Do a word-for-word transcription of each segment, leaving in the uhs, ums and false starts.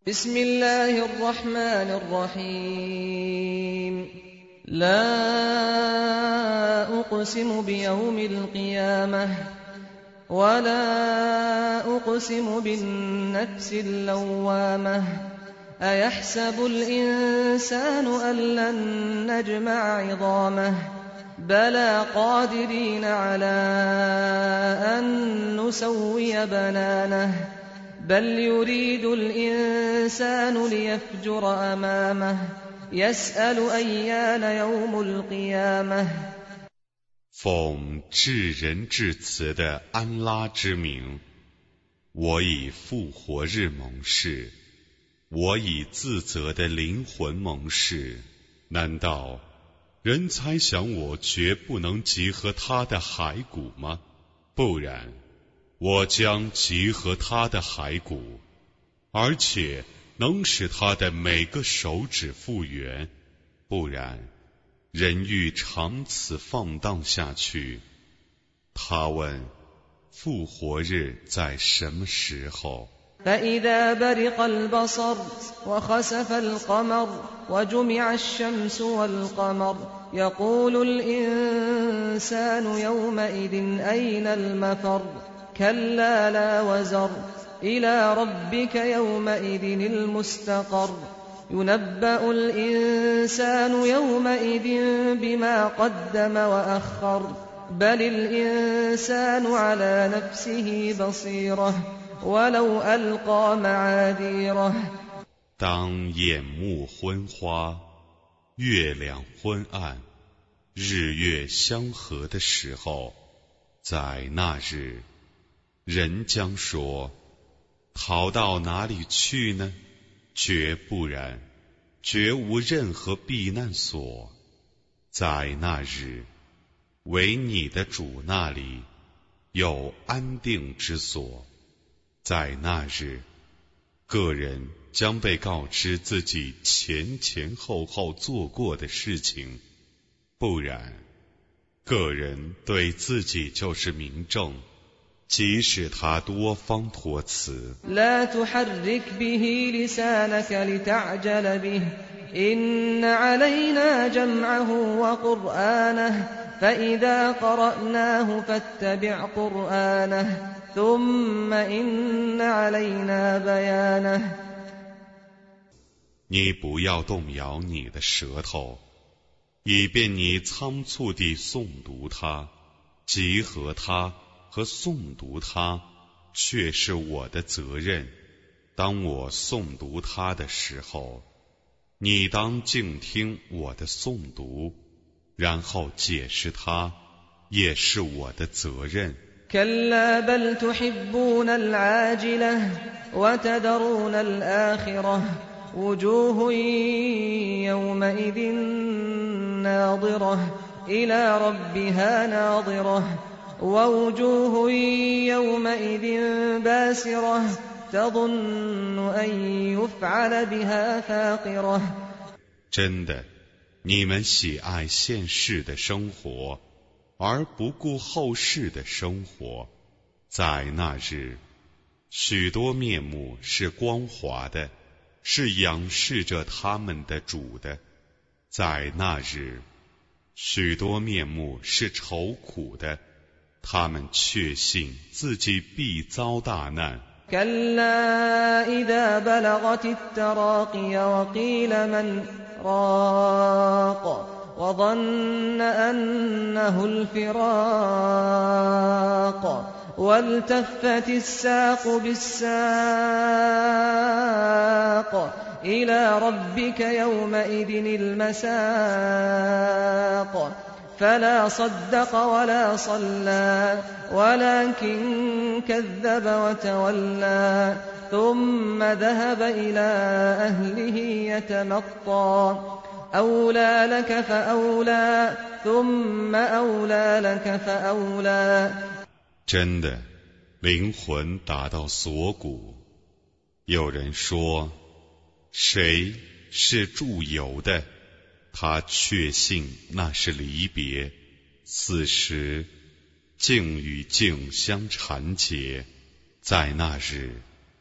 بسم الله الرحمن الرحيم لا أقسم بيوم القيامة ولا أقسم بالنفس اللوامة أيحسب الإنسان أن لن نجمع عظامه بلى قادرين على أن نسوي بنانه بل يريد الإنسان ليفجر أمامه يسأل أيان يوم القيامة 奉至仁至慈的安拉之名，我以复活日盟誓，我以自责的灵魂盟誓。难道人猜想我绝不能集合他的骸骨吗？不然我将集合他的骸骨，而且能使他的每个手指复原。不然人欲长此放荡下去。他问复活日在什么时候？ فإذا برق البصر وخسف القمر وجمع الشمس والقمر يقول الإنسان يومئذ أين المفر كلا لا وزر إلى ربك يومئذ المستقر ينبأ الإنسان يومئذ بما قدم وأخر بل الإنسان على نفسه بصيرة ولو ألقى معاذيره 当眼目昏花，月亮昏暗，日月相合的时候，在那日，人将说：逃到哪里去呢？绝不然，绝无任何避难所。在那日，唯你的主那里有安定之所。在那日，个人将被告知自己前前后后做过的事情，不然，个人对自己就是明证，即使他多方托辞。 لا تحرك به لسانك لتعجل به إن علينا جمعه وقرآنه فإذا قرأناه فاتبع قرآنه ثم إن علينا بيانه 你不要动摇你的舌头，以便你仓促地诵读它，集合它和诵读它，却是我的责任。当我诵读它的时候，你当静听我的诵读，然后解释它，也是我的责任。 كلا بل تحبون العاجلة وتذرون الآخرة وجوه يومئذ ناظرة إلى ربها ناظرة ووجوه يومئذ باسرة تظن أن يفعل بها فاقرة 真的，你们喜爱现世的生活，而不顾后世的生活。在那日，许多面目是光滑的，是仰视着他们的主的。在那日，许多面目是愁苦的，他们确信自己必遭大难。 كلا إذا بلغت التراقي وقيل من راق وظن أنه الفراق والتفت الساق بالساق إلى ربك يومئذ المساق فلا صدق ولا صلى ولكن كذب وتولى ثم ذهب إلى أهله يتمطى أولى لك فأولى ثم أولى لك فأولى 真的，灵魂达到锁骨。有人说，谁是驻游的？他确信那是离别。此时，境与境相缠结。在那日，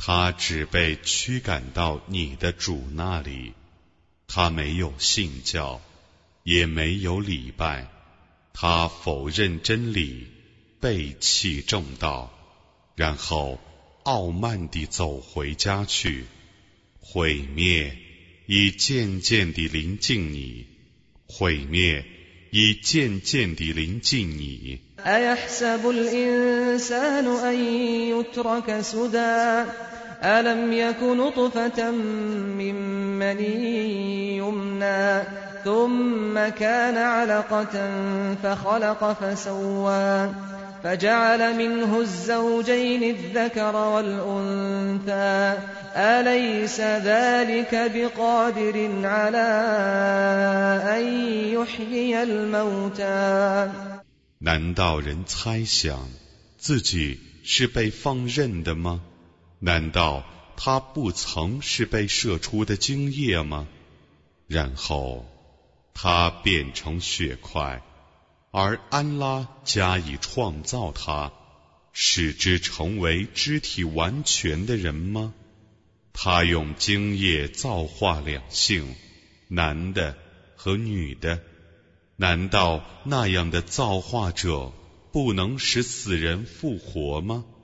他只被驱赶到你的主那里，他没有信教，也没有礼拜，他否认真理，背弃正道，然后傲慢地走回家去。毁灭已渐渐地临近你，毁灭已渐渐地临近你。 أيحسب الإنسان أن يترك سدى ألم يك نطفة من مني يمنى ثم كان علقة فخلق فسوى فجعل منه الزوجين الذكر والأنثى أليس ذلك بقادر على أن يحيي الموتى 难道人猜想自己是被放任的吗？难道他不曾是被射出的精液吗？然后他变成血块，而安拉加以创造他，使之成为肢体完全的人吗？他用精液造化两性，男的和女的，难道那样的造化者不能使死人复活吗？